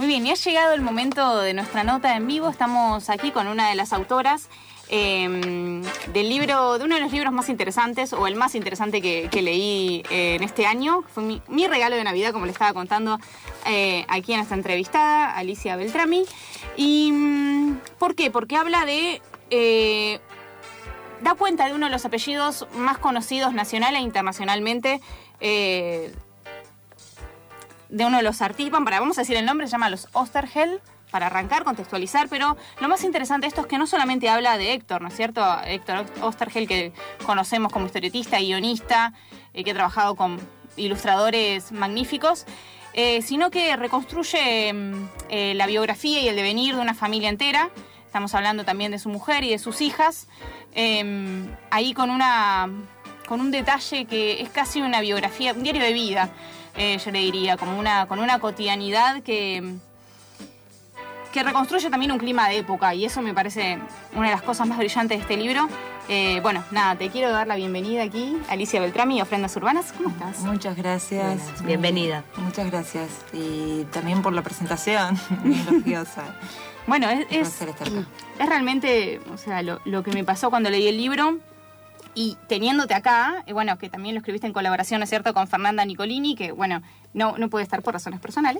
Muy bien, y ha llegado el momento de nuestra nota en vivo. Estamos aquí con una de las autoras del libro, de uno de los libros más interesantes, o el más interesante que leí en este año. Fue mi regalo de Navidad, como le estaba contando aquí en esta entrevistada, Alicia Beltrami. ¿Y por qué? Porque habla de... da cuenta de uno de los apellidos más conocidos nacional e internacionalmente, de uno de los artistas, vamos a decir el nombre, se llama los Oesterheld, para arrancar, contextualizar, pero lo más interesante de esto es que no solamente habla de Héctor, ¿no es cierto? Héctor Oesterheld, que conocemos como historietista, guionista, que ha trabajado con ilustradores magníficos, sino que reconstruye la biografía y el devenir de una familia entera. Estamos hablando también de su mujer y de sus hijas, ahí con un detalle que es casi una biografía, un diario de vida, yo le diría, con una cotidianidad que reconstruye también un clima de época, y eso me parece una de las cosas más brillantes de este libro. Bueno, nada, te quiero dar la bienvenida aquí, Alicia Beltrami, Ofrendas Urbanas. ¿Cómo estás? Muchas gracias. Bienvenida. Muchas gracias. Y también por la presentación, muy elogiosa. Bueno, es realmente, o sea, lo que me pasó cuando leí el libro. Y teniéndote acá, bueno, que también lo escribiste en colaboración, ¿no es cierto?, con Fernanda Nicolini, que, bueno, no puede estar por razones personales.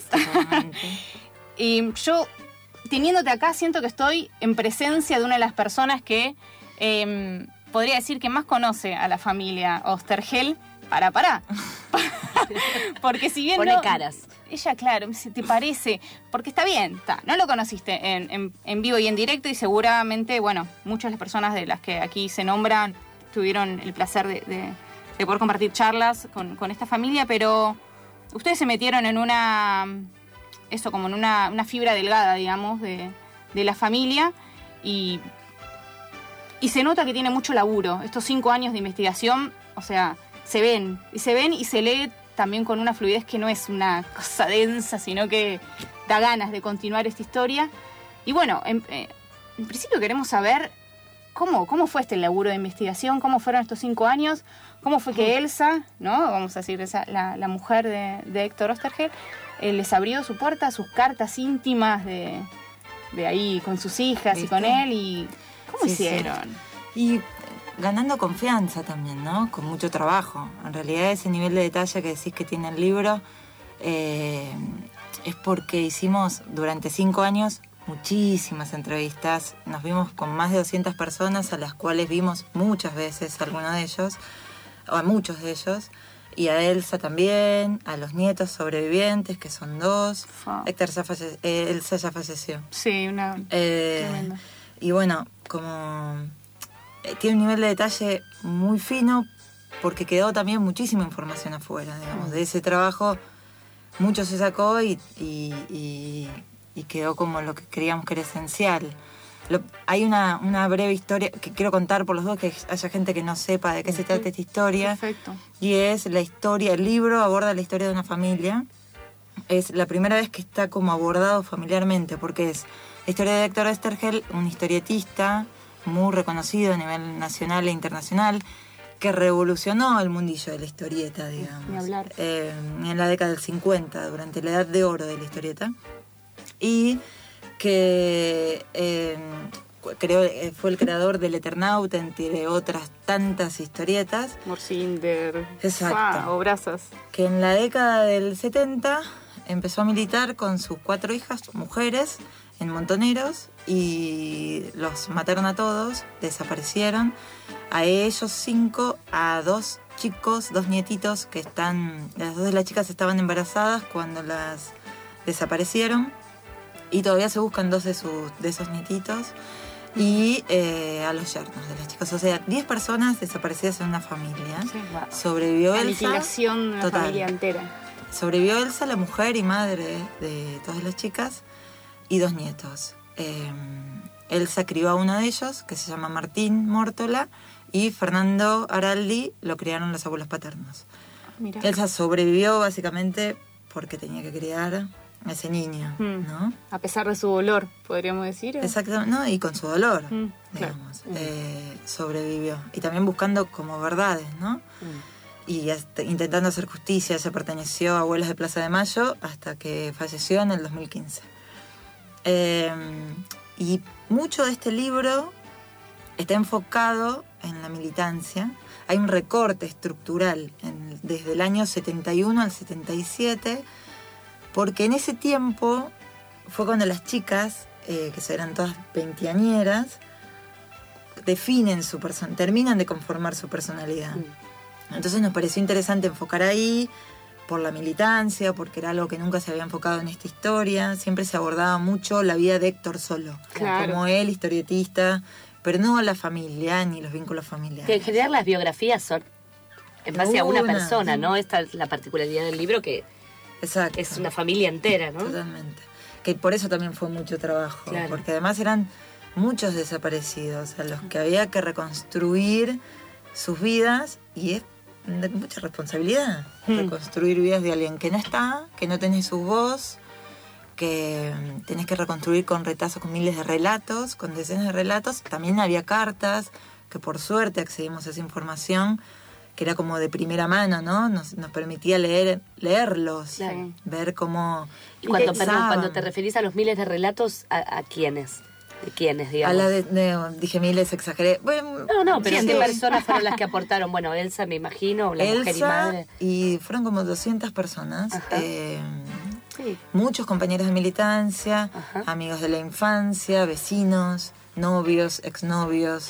Y yo, teniéndote acá, siento que estoy en presencia de una de las personas que podría decir que más conoce a la familia Oesterheld. Pará. Porque si bien pone caras. Ella, claro, ¿te parece? Porque está bien, no lo conociste en vivo y en directo, y seguramente, bueno, muchas de las personas de las que aquí se nombran tuvieron el placer de poder compartir charlas con esta familia, pero ustedes se metieron en una fibra delgada, digamos, de la familia, y se nota que tiene mucho laburo. Estos 5 años de investigación, o sea, se ven y se lee también con una fluidez que no es una cosa densa, sino que da ganas de continuar esta historia. Y bueno, en principio queremos saber cómo fue este laburo de investigación, cómo fueron estos 5 años, cómo fue que Elsa, ¿no?, vamos a decir, la mujer de Héctor Oesterheld, les abrió su puerta, sus cartas íntimas de ahí con sus hijas. ¿Viste? Y con él, y ¿cómo hicieron? Sí. Y ganando confianza también, ¿no?, con mucho trabajo. En realidad ese nivel de detalle que decís que tiene el libro es porque hicimos durante 5 años muchísimas entrevistas. Nos vimos con más de 200 personas, a las cuales vimos muchas veces a alguno de ellos, o a muchos de ellos, y a Elsa también, a los nietos sobrevivientes, que son 2. Elsa ya falleció. Sí, tremenda. Y bueno, como tiene un nivel de detalle muy fino, porque quedó también muchísima información afuera, digamos. De ese trabajo mucho se sacó y quedó como lo que creíamos que era esencial. Hay una breve historia que quiero contar por los dos, que haya gente que no sepa de qué se trata esta historia. Perfecto. Y es la historia, el libro aborda la historia de una familia. Es la primera vez que está como abordado familiarmente, porque es la historia de Héctor Oesterheld, un historietista muy reconocido a nivel nacional e internacional, que revolucionó el mundillo de la historieta, digamos. Ni hablar. En la década del 50, durante la edad de oro de la historieta. Y que fue el creador del Eternauta, entre otras tantas historietas. Morcinder. Exacto. Obrazas. Que en la década del 70 empezó a militar con sus 4 hijas, mujeres, en Montoneros, y los mataron a todos, desaparecieron. A ellos 5, a 2 chicos, 2 nietitos, que las 2 de las chicas estaban embarazadas cuando las desaparecieron. Y todavía se buscan 2 de esos nietitos. Y a los yernos de las chicas. O sea, 10 personas desaparecidas en una familia. Sí, wow. Sobrevivió Elsa. Aniquilación de una familia entera. Sobrevivió Elsa, la mujer y madre de todas las chicas, y 2 nietos. Elsa crió a uno de ellos, que se llama Martín Mórtola, y Fernando Araldi lo criaron los abuelos paternos. Mirá. Elsa sobrevivió básicamente porque tenía que criar a ese niño, ¿no? A pesar de su dolor, podríamos decir. Exactamente, ¿no? Y con su dolor, digamos. Claro. Sobrevivió. Y también buscando como verdades, ¿no? Y intentando hacer justicia. Se perteneció a Abuelas de Plaza de Mayo hasta que falleció en el 2015. Y mucho de este libro está enfocado en la militancia. Hay un recorte estructural desde el año 71 al 77, porque en ese tiempo fue cuando las chicas, que eran todas veinteañeras, terminan de conformar su personalidad. Entonces nos pareció interesante enfocar ahí, por la militancia, porque era algo que nunca se había enfocado en esta historia. Siempre se abordaba mucho la vida de Héctor solo, Claro. como él, historietista, pero no la familia ni los vínculos familiares. Que en general las biografías son en base a una Una. persona, ¿no? Esta es la particularidad del libro, que Exacto. es una familia entera, ¿no? Totalmente. Que por eso también fue mucho trabajo, Claro. porque además eran muchos desaparecidos a los que había que reconstruir sus vidas, y es de mucha responsabilidad reconstruir vidas de alguien que no está, que no tenés su voz, que tenés que reconstruir con retazos, con miles de relatos, con decenas de relatos. También había cartas, que por suerte accedimos a esa información, que era como de primera mano, ¿no? Nos permitía leerlos, Claro. ver cómo Y cuando, pensaban. cuando te referís a los miles de relatos, ¿a quiénes? ¿De quiénes, A digamos? la dije miles, exageré. Bueno, No, pero ¿qué cientos. personas fueron las que aportaron? Bueno, Elsa, me imagino, la mujer y Elsa, madre. y fueron como 200 personas. Ajá. Sí. Muchos compañeros de militancia, Ajá. amigos de la infancia, vecinos, novios, exnovios,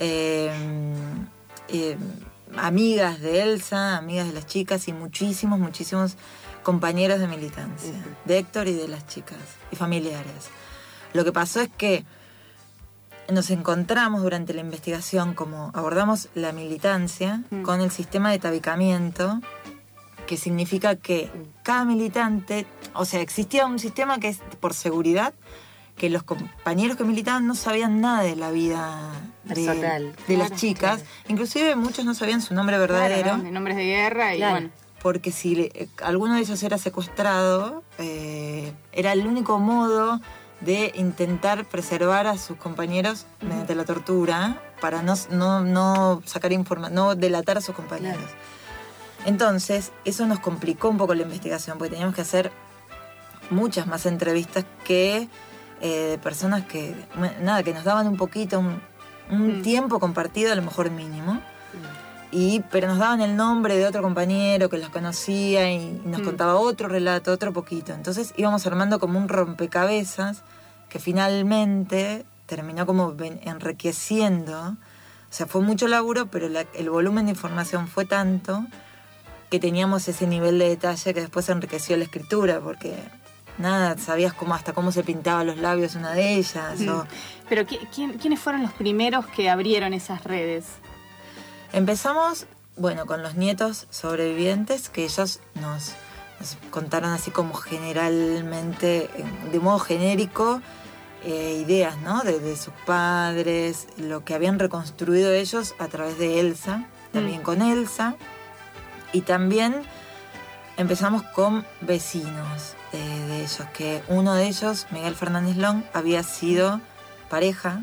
amigas de Elsa, amigas de las chicas, y muchísimos compañeros de militancia, de Héctor y de las chicas, y familiares. Lo que pasó es que nos encontramos durante la investigación, como abordamos la militancia, con el sistema de tabicamiento, que significa que cada militante, o sea, existía un sistema que es por seguridad, que los compañeros que militaban no sabían nada de la vida Personal. de las chicas, inclusive muchos no sabían su nombre verdadero. Claro, ¿no? De nombres de guerra y Claro. bueno. Porque si alguno de ellos era secuestrado, era el único modo de intentar preservar a sus compañeros mediante la tortura, para no sacar información, no delatar a sus compañeros. Claro. Entonces, eso nos complicó un poco la investigación, porque teníamos que hacer muchas más entrevistas que personas que nos daban un poquito, un tiempo compartido, a lo mejor mínimo. Pero nos daban el nombre de otro compañero que los conocía y nos contaba otro relato, otro poquito. Entonces íbamos armando como un rompecabezas que finalmente terminó como enriqueciendo. O sea, fue mucho laburo, pero el volumen de información fue tanto que teníamos ese nivel de detalle que después enriqueció la escritura, porque sabías hasta cómo se pintaban los labios una de ellas. Pero ¿quiénes fueron los primeros que abrieron esas redes? Empezamos, con los nietos sobrevivientes, que ellos nos contaron así como generalmente, de modo genérico, ideas, ¿no? De sus padres, lo que habían reconstruido ellos a través de Elsa, también con Elsa. Y también empezamos con vecinos de ellos, que uno de ellos, Miguel Fernández Long, había sido pareja,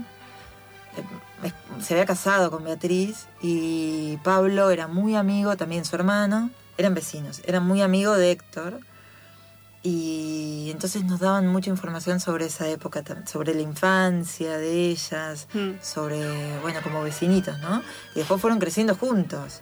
se había casado con Beatriz, y Pablo era muy amigo, también su hermano, eran vecinos, eran muy amigos de Héctor, y entonces nos daban mucha información sobre esa época, sobre la infancia de ellas, sobre, como vecinitos, ¿no? Y después fueron creciendo juntos.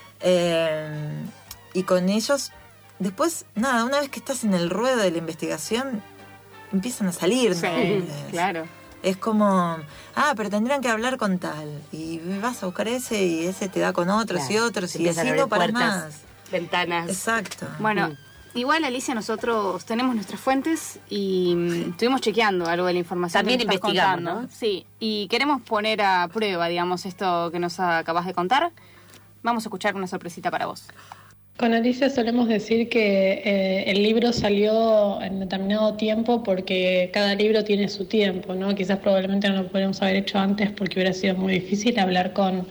Y con ellos, después, una vez que estás en el ruedo de la investigación, empiezan a salir nombres. Claro. Es como, pero tendrían que hablar con tal, y vas a buscar ese, y ese te da con otros, Claro. y otros, y Empiezan a así no abrir para puertas, más. ventanas. Exacto. Bueno, igual, Alicia, nosotros tenemos nuestras fuentes y estuvimos chequeando algo de la información. También que nos estás investigamos, contando. ¿no? Sí, y queremos poner a prueba, digamos, esto que nos acabas de contar. Vamos a escuchar una sorpresita para vos. Con Alicia solemos decir que el libro salió en determinado tiempo porque cada libro tiene su tiempo, ¿no? Quizás probablemente no lo podríamos haber hecho antes porque hubiera sido muy difícil hablar con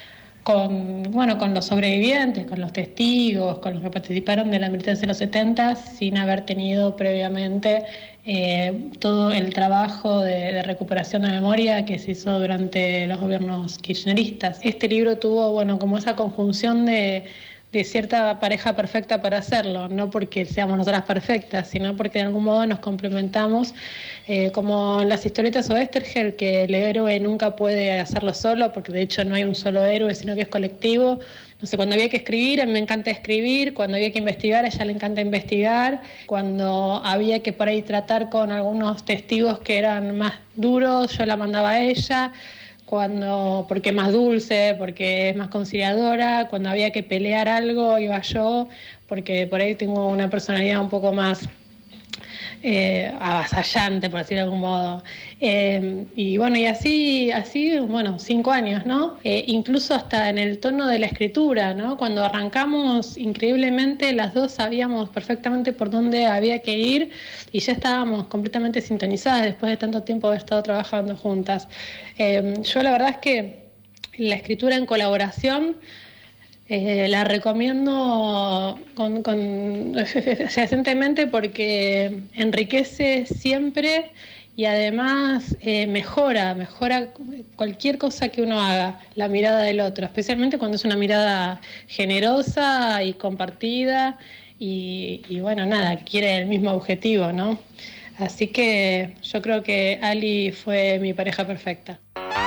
los sobrevivientes, con los testigos, con los que participaron de la militancia de los 70, sin haber tenido previamente todo el trabajo de recuperación de memoria que se hizo durante los gobiernos kirchneristas. Este libro tuvo, como esa conjunción de de cierta pareja perfecta para hacerlo, no porque seamos nosotras perfectas, sino porque de algún modo nos complementamos, como en las historietas Oesterheld, que el héroe nunca puede hacerlo solo, porque de hecho no hay un solo héroe, sino que es colectivo. No sé, cuando había que escribir, a mí me encanta escribir, cuando había que investigar, a ella le encanta investigar, cuando había que por ahí tratar con algunos testigos que eran más duros, yo la mandaba a ella, porque es más dulce, porque es más conciliadora, cuando había que pelear algo iba yo, porque por ahí tengo una personalidad un poco más avasallante, por decirlo de algún modo. Y bueno, y así, 5 años, ¿no? Incluso hasta en el tono de la escritura, ¿no? Cuando arrancamos, increíblemente, las dos sabíamos perfectamente por dónde había que ir y ya estábamos completamente sintonizadas después de tanto tiempo haber estado trabajando juntas. Yo la verdad es que la escritura en colaboración la recomiendo fehacientemente porque enriquece siempre y además mejora cualquier cosa que uno haga, la mirada del otro, especialmente cuando es una mirada generosa y compartida y bueno, nada, quiere el mismo objetivo, ¿no? Así que yo creo que Ali fue mi pareja perfecta.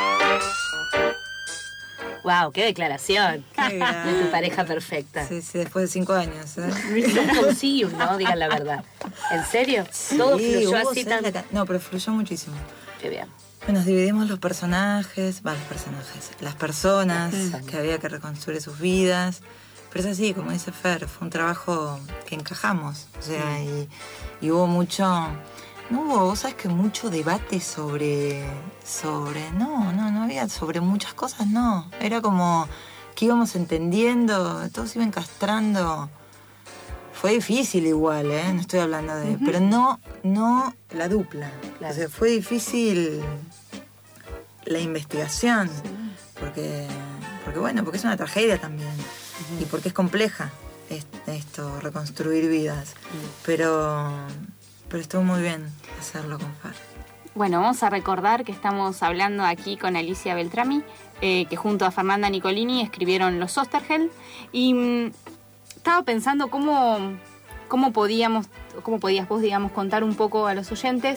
Wow, qué declaración Qué de tu pareja perfecta. Sí, después de 5 años. Nunca un sí, ¿no? Digan la verdad. ¿En serio? Sí, Todo fluyó hubo así tan... No, pero fluyó muchísimo. Qué bien. Nos dividimos las personas, las personas que había que reconstruir sus vidas. Pero es así, como dice Fer, fue un trabajo que encajamos. O sea, y hubo mucho... No hubo, vos sabés que mucho debate sobre no había sobre muchas cosas, no. Era como que íbamos entendiendo, todo se iba encastrando. Fue difícil igual, no estoy hablando de... Pero no la dupla. Claro. O sea, fue difícil la investigación, porque es una tragedia también. Y porque es compleja esto, reconstruir vidas. Pero estuvo muy bien hacerlo con Fer. Bueno, vamos a recordar que estamos hablando aquí con Alicia Beltrami, que junto a Fernanda Nicolini escribieron Los Oesterheld. Y estaba pensando cómo podías vos, digamos, contar un poco a los oyentes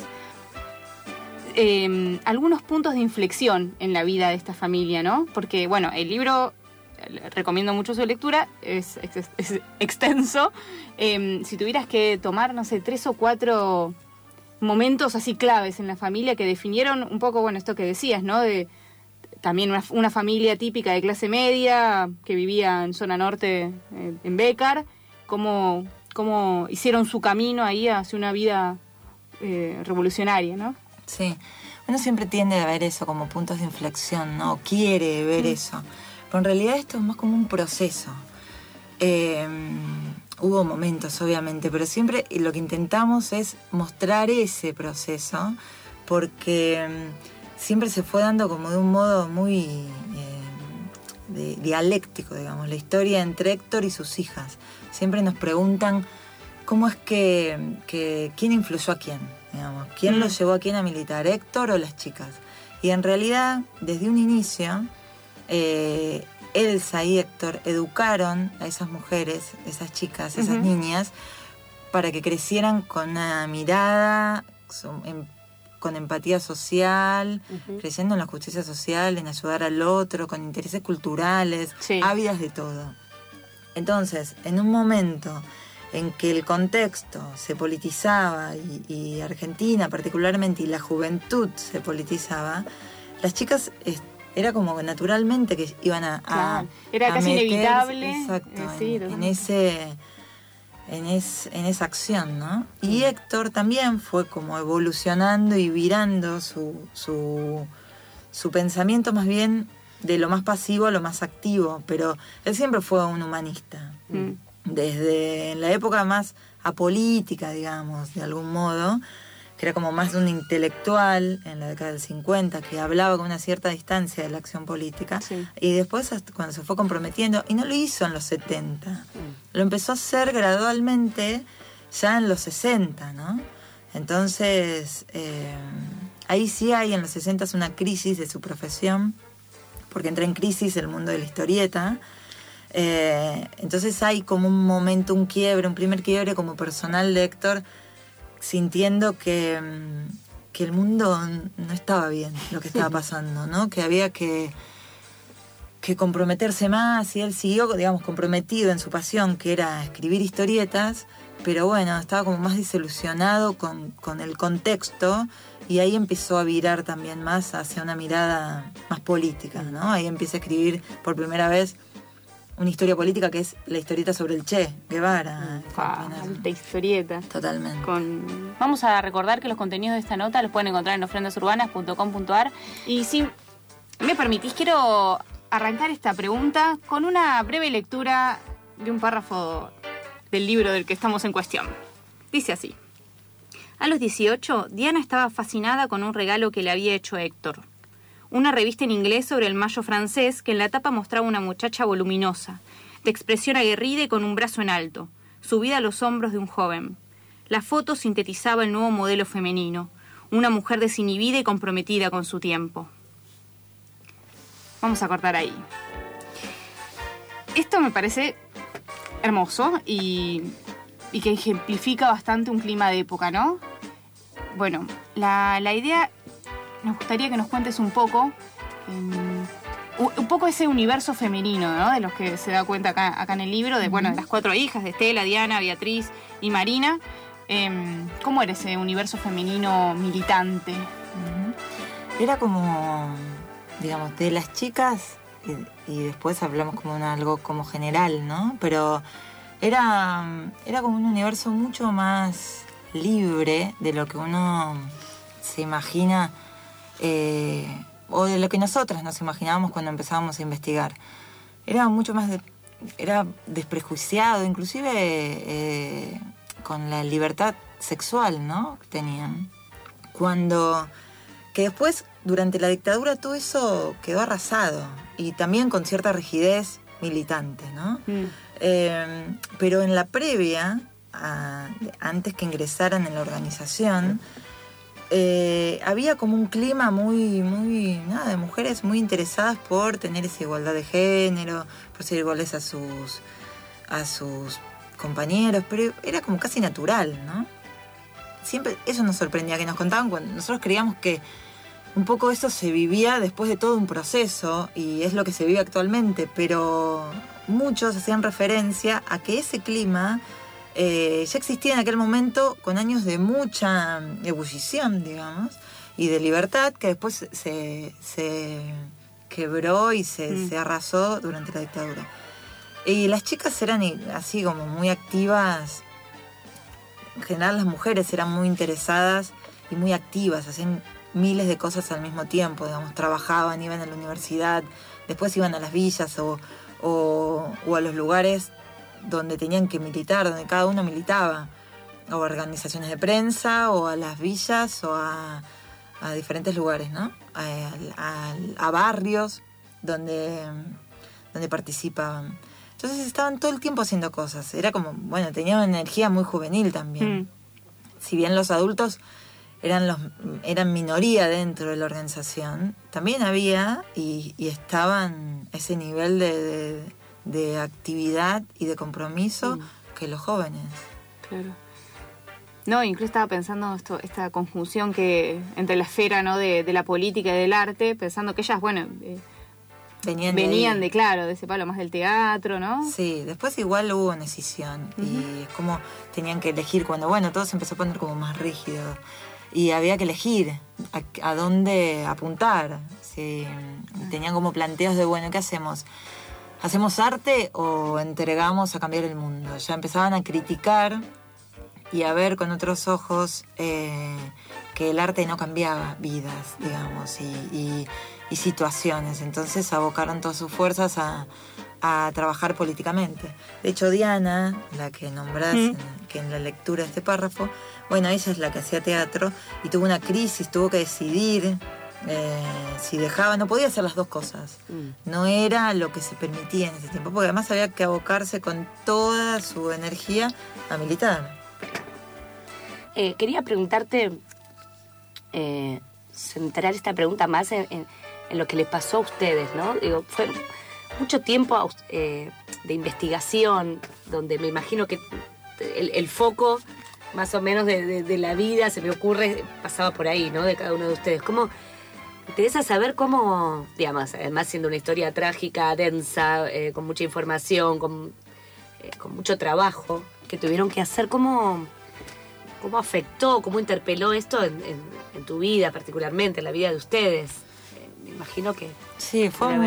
algunos puntos de inflexión en la vida de esta familia, ¿no? Porque, bueno, el libro... recomiendo mucho su lectura, es extenso. Si tuvieras que tomar, no sé, 3 o 4 momentos así claves en la familia que definieron un poco, bueno, esto que decías, ¿no? De también una familia típica de clase media que vivía en zona norte, en Bécar, cómo hicieron su camino ahí hacia una vida revolucionaria, ¿no? Sí, uno siempre tiende a ver eso como puntos de inflexión, ¿no? Quiere ver eso. Pero en realidad esto es más como un proceso. Hubo momentos, obviamente, pero siempre lo que intentamos es mostrar ese proceso, porque siempre se fue dando como de un modo muy dialéctico, digamos, la historia entre Héctor y sus hijas. Siempre nos preguntan cómo es que quién influyó a quién, digamos, quién los llevó a quién a militar, Héctor o las chicas. Y en realidad, desde un inicio... Elsa y Héctor educaron a esas mujeres, esas chicas, esas niñas, para que crecieran con una mirada, con empatía social, creciendo en la justicia social, en ayudar al otro, con intereses culturales, ávidas de todo. Entonces, en un momento en que el contexto se politizaba y Argentina particularmente y la juventud se politizaba, las chicas... Era como que naturalmente que iban a era casi meterse, inevitable. Exacto, Sí, en esa acción, ¿no? Y Héctor también fue como evolucionando y virando su pensamiento más bien de lo más pasivo a lo más activo, pero él siempre fue un humanista. Desde la época más apolítica, digamos, de algún modo, que era como más un intelectual en la década del 50, que hablaba con una cierta distancia de la acción política, y después hasta cuando se fue comprometiendo, y no lo hizo en los 70, lo empezó a hacer gradualmente ya en los 60, ¿no? Entonces, ahí sí hay en los 60 una crisis de su profesión, porque entra en crisis el mundo de la historieta, Entonces hay como un momento, un quiebre, un primer quiebre como personal de Héctor, sintiendo que el mundo no estaba bien, lo que estaba pasando, ¿no? Que había que comprometerse más, y él siguió, digamos, comprometido en su pasión, que era escribir historietas, pero bueno, estaba como más desilusionado con el contexto, y ahí empezó a virar también más hacia una mirada más política, ¿no? Ahí empieza a escribir por primera vez una historia política, que es la historieta sobre el Che Guevara. Alta historieta. Totalmente. Vamos a recordar que los contenidos de esta nota los pueden encontrar en ofrendasurbanas.com.ar. Y si me permitís, quiero arrancar esta pregunta con una breve lectura de un párrafo del libro del que estamos en cuestión. Dice así: a los 18, Diana estaba fascinada con un regalo que le había hecho Héctor. Una revista en inglés sobre el Mayo francés, que en la tapa mostraba una muchacha voluminosa, de expresión aguerrida y con un brazo en alto, subida a los hombros de un joven. La foto sintetizaba el nuevo modelo femenino, una mujer desinhibida y comprometida con su tiempo. Vamos a cortar ahí. Esto me parece hermoso y que ejemplifica bastante un clima de época, ¿no? Bueno, la idea, nos gustaría que nos cuentes un poco ese universo femenino, ¿no? De los que se da cuenta acá en el libro, de las 4 hijas, de Estela, Diana, Beatriz y Marina. ¿Cómo era ese universo femenino militante? Era como, digamos, de las chicas, y después hablamos como algo como general, ¿no? Pero era como un universo mucho más libre de lo que uno se imagina, o de lo que nosotras nos imaginábamos cuando empezábamos a investigar. Era mucho más era desprejuiciado, inclusive con la libertad sexual, ¿no? que tenían. Que después, durante la dictadura, todo eso quedó arrasado, y también con cierta rigidez militante, ¿no? Pero en la previa, antes que ingresaran en la organización, había como un clima muy de mujeres muy interesadas por tener esa igualdad de género, por ser iguales a sus compañeros, pero era como casi natural, ¿no? Siempre eso nos sorprendía, que nos contaban cuando nosotros creíamos que un poco eso se vivía después de todo un proceso, y es lo que se vive actualmente, pero muchos hacían referencia a que ese clima ya existía en aquel momento, con años de mucha ebullición, digamos, y de libertad, que después se quebró y se arrasó durante la dictadura. Y las chicas eran así como muy activas. En general las mujeres eran muy interesadas y muy activas, hacían miles de cosas al mismo tiempo, digamos, trabajaban, iban a la universidad, después iban a las villas o a los lugares donde tenían que militar, donde cada uno militaba, o a organizaciones de prensa, o a las villas, o a diferentes lugares, ¿no? A barrios donde participaban. Entonces estaban todo el tiempo haciendo cosas. Era como, tenían una energía muy juvenil también. Si bien los adultos eran minoría dentro de la organización, también había y estaban ese nivel de actividad y de compromiso que los jóvenes. Claro. No, incluso estaba pensando esta conjunción que entre la esfera, ¿no? de la política y del arte, pensando que ellas, venían de ese palo más del teatro, ¿no? Sí, después igual hubo una decisión, y es como tenían que elegir cuando, todo se empezó a poner como más rígido, y había que elegir a dónde apuntar. Sí, tenían como planteos de, ¿qué hacemos? ¿Hacemos arte o entregamos a cambiar el mundo? Ya empezaban a criticar y a ver con otros ojos que el arte no cambiaba vidas, digamos, y situaciones. Entonces abocaron todas sus fuerzas a trabajar políticamente. De hecho, Diana, la que nombrás que en la lectura de este párrafo, ella es la que hacía teatro y tuvo una crisis, tuvo que decidir si dejaba, no podía hacer las dos cosas. No era lo que se permitía en ese tiempo, porque además había que abocarse con toda su energía a militar. Quería preguntarte, centrar esta pregunta más en lo que les pasó a ustedes, ¿no? Digo, fue mucho tiempo investigación, donde me imagino que el foco más o menos de la vida, se me ocurre, pasaba por ahí, ¿no? De cada uno de ustedes. ¿Cómo? Me interesa saber cómo, digamos, además siendo una historia trágica, densa, con mucha información, con mucho trabajo que tuvieron que hacer, ¿cómo afectó, cómo interpeló esto en tu vida particularmente, en la vida de ustedes? Me imagino que... Sí, fue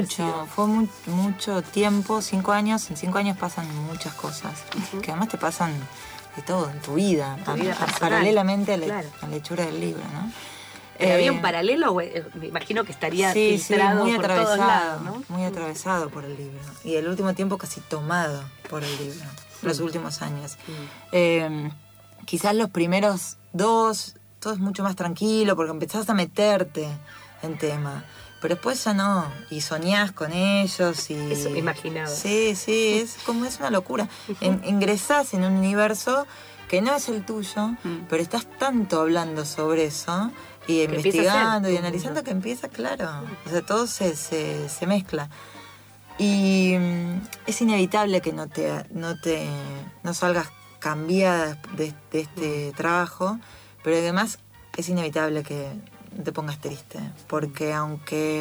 mucho tiempo, 5 años. En 5 años pasan muchas cosas, que además te pasan de todo en tu vida, paralelamente a la lectura del libro, ¿no? ¿Había un paralelo? Me imagino que estaría filtrado muy por atravesado, todos lados, ¿no? Muy atravesado por el libro. Y el último tiempo casi tomado por el libro, los últimos años. Quizás los primeros 2, todo es mucho más tranquilo porque empezás a meterte en tema. Pero después ya no, y soñás con ellos y... Eso me imaginaba. Sí, es una locura. Ingresás en un universo que no es el tuyo, pero estás tanto hablando sobre eso y que investigando y analizando que empieza, claro. O sea, todo se mezcla. Y es inevitable que no salgas cambiada de este trabajo, pero además es inevitable que te pongas triste, porque aunque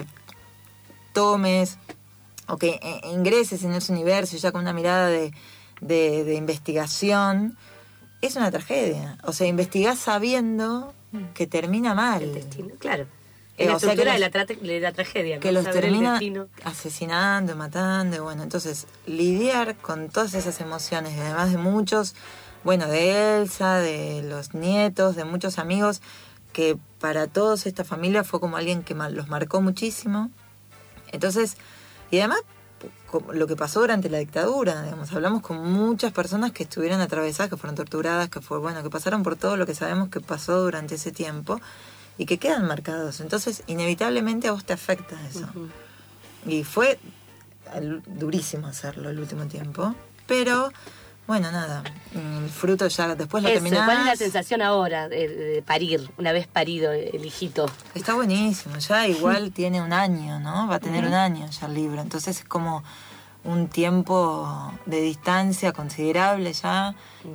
tomes o que ingreses en ese universo ya con una mirada de investigación, es una tragedia. O sea, investigás sabiendo que termina mal. El destino, claro. Es la estructura de la tragedia, ¿no? Que los Saber termina asesinando, matando, y bueno, entonces lidiar con todas esas emociones, y además de muchos, bueno, de Elsa, de los nietos, de muchos amigos, que para todos esta familia fue como alguien que los marcó muchísimo. Entonces, y además lo que pasó durante la dictadura, digamos, hablamos con muchas personas que estuvieron atravesadas, que fueron torturadas, que pasaron por todo lo que sabemos que pasó durante ese tiempo y que quedan marcados. Entonces, inevitablemente a vos te afecta eso. Y fue durísimo hacerlo el último tiempo, pero bueno, nada, el fruto ya después lo terminás. ¿Cuál es la sensación ahora de parir, una vez parido el hijito? Está buenísimo, ya igual tiene 1 año, ¿no? Va a tener 1 año ya el libro, entonces es como un tiempo de distancia considerable ya.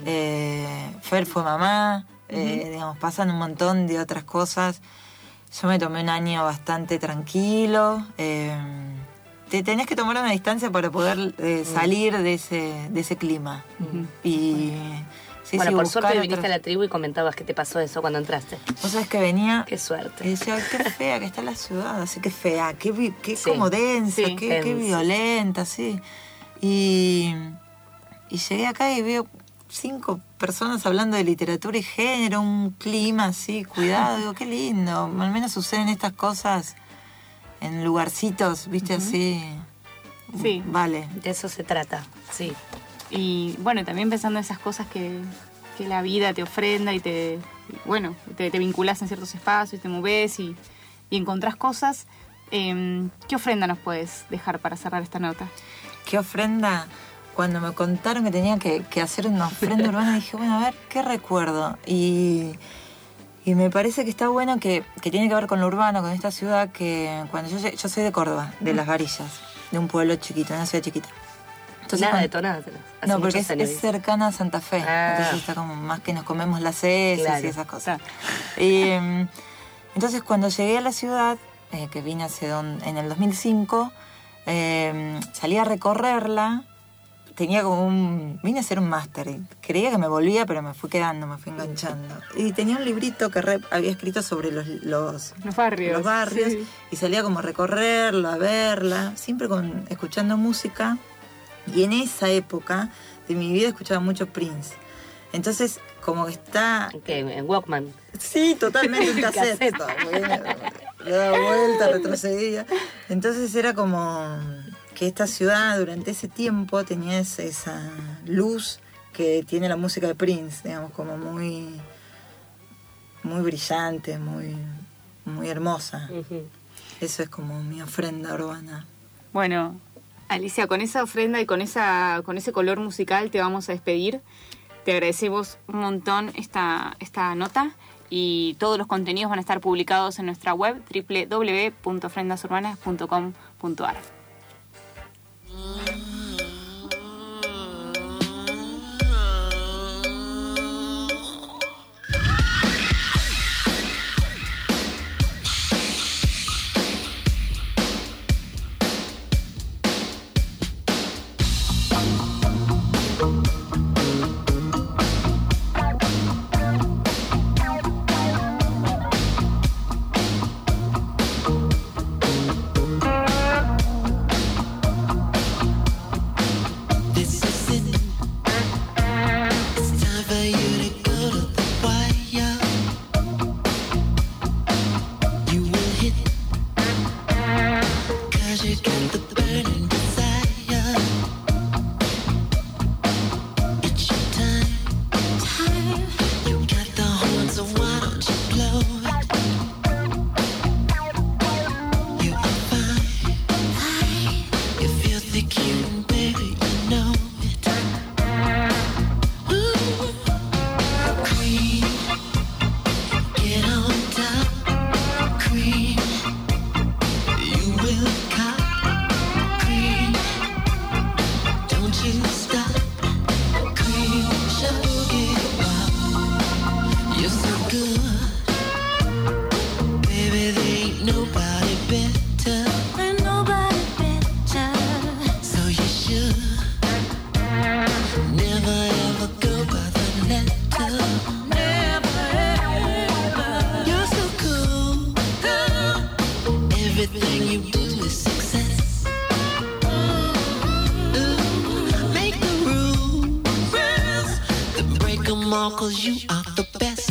Fer fue mamá, digamos, pasan un montón de otras cosas. Yo me tomé 1 año bastante tranquilo. Te tenés que tomar una distancia para poder salir de ese clima. Y bueno, por suerte viniste a la tribu y comentabas qué te pasó eso cuando entraste. Vos sabés que venía... Qué suerte. Y decía, qué fea que está la ciudad, así que fea, qué como densa, qué violenta, sí. Y llegué acá y veo 5 personas hablando de literatura y género, un clima así, cuidado, digo, qué lindo. Al menos suceden estas cosas en lugarcitos, ¿viste? Así. Sí. Vale. De eso se trata, sí. Y bueno, también pensando en esas cosas que la vida te ofrenda y te vinculás en ciertos espacios, te movés y encontrás cosas. ¿Qué ofrenda nos puedes dejar para cerrar esta nota? ¿Qué ofrenda? Cuando me contaron que tenía que hacer una ofrenda urbana, dije, bueno, a ver, ¿qué recuerdo? Y me parece que está bueno que tiene que ver con lo urbano, con esta ciudad que cuando yo soy de Córdoba, de Las Varillas, de un pueblo chiquito, una ciudad chiquita. Entonces, nada de tonada. No, porque es cercana a Santa Fe. Entonces está como más que nos comemos las heces y esas cosas. Y entonces cuando llegué a la ciudad, que vine en el 2005, salí a recorrerla. Tenía como vine a hacer un máster y creía que me volvía, pero me fui enganchando. Y tenía un librito que había escrito sobre los barrios. Sí. Y salía como a recorrerlo, a verla, siempre escuchando música. Y en esa época de mi vida escuchaba mucho Prince. Entonces, como que está... ¿Qué? ¿En Walkman? Sí, totalmente, un cassette. Le daba vuelta, retrocedía. Entonces era como que esta ciudad durante ese tiempo tenía esa luz que tiene la música de Prince, digamos, como muy, muy brillante, muy, muy hermosa. Eso es como mi ofrenda urbana. Bueno, Alicia, con esa ofrenda y con ese color musical te vamos a despedir. Te agradecemos un montón esta nota y todos los contenidos van a estar publicados en nuestra web www.ofrendasurbanas.com.ar. 'cause you are the best.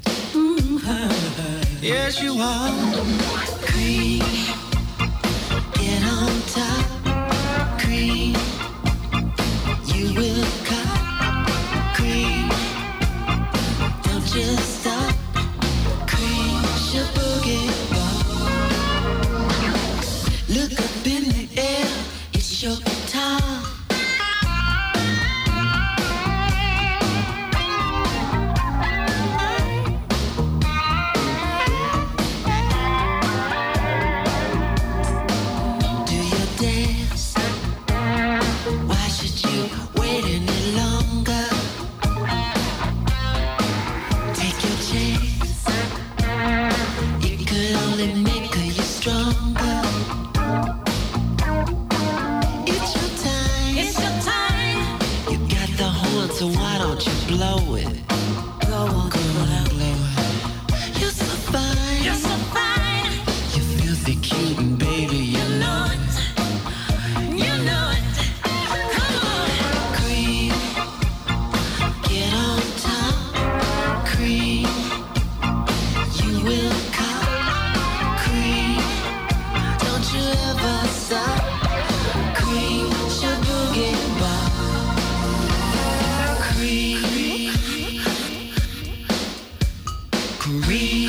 Yes, you are. Cream, get on top. Cream, you will cut. Cream, don't just stop. Cream, your boogie wall. Look up in the air, it's your time. So why don't you blow it? Blow on, blow it. You're so fine. You're so fine. You're filthy cute and baby, you know it. You know it. Come on. Cream, get on top. Cream, you will cop. Cream, don't you ever stop. Cream, your boogie bar. Cream.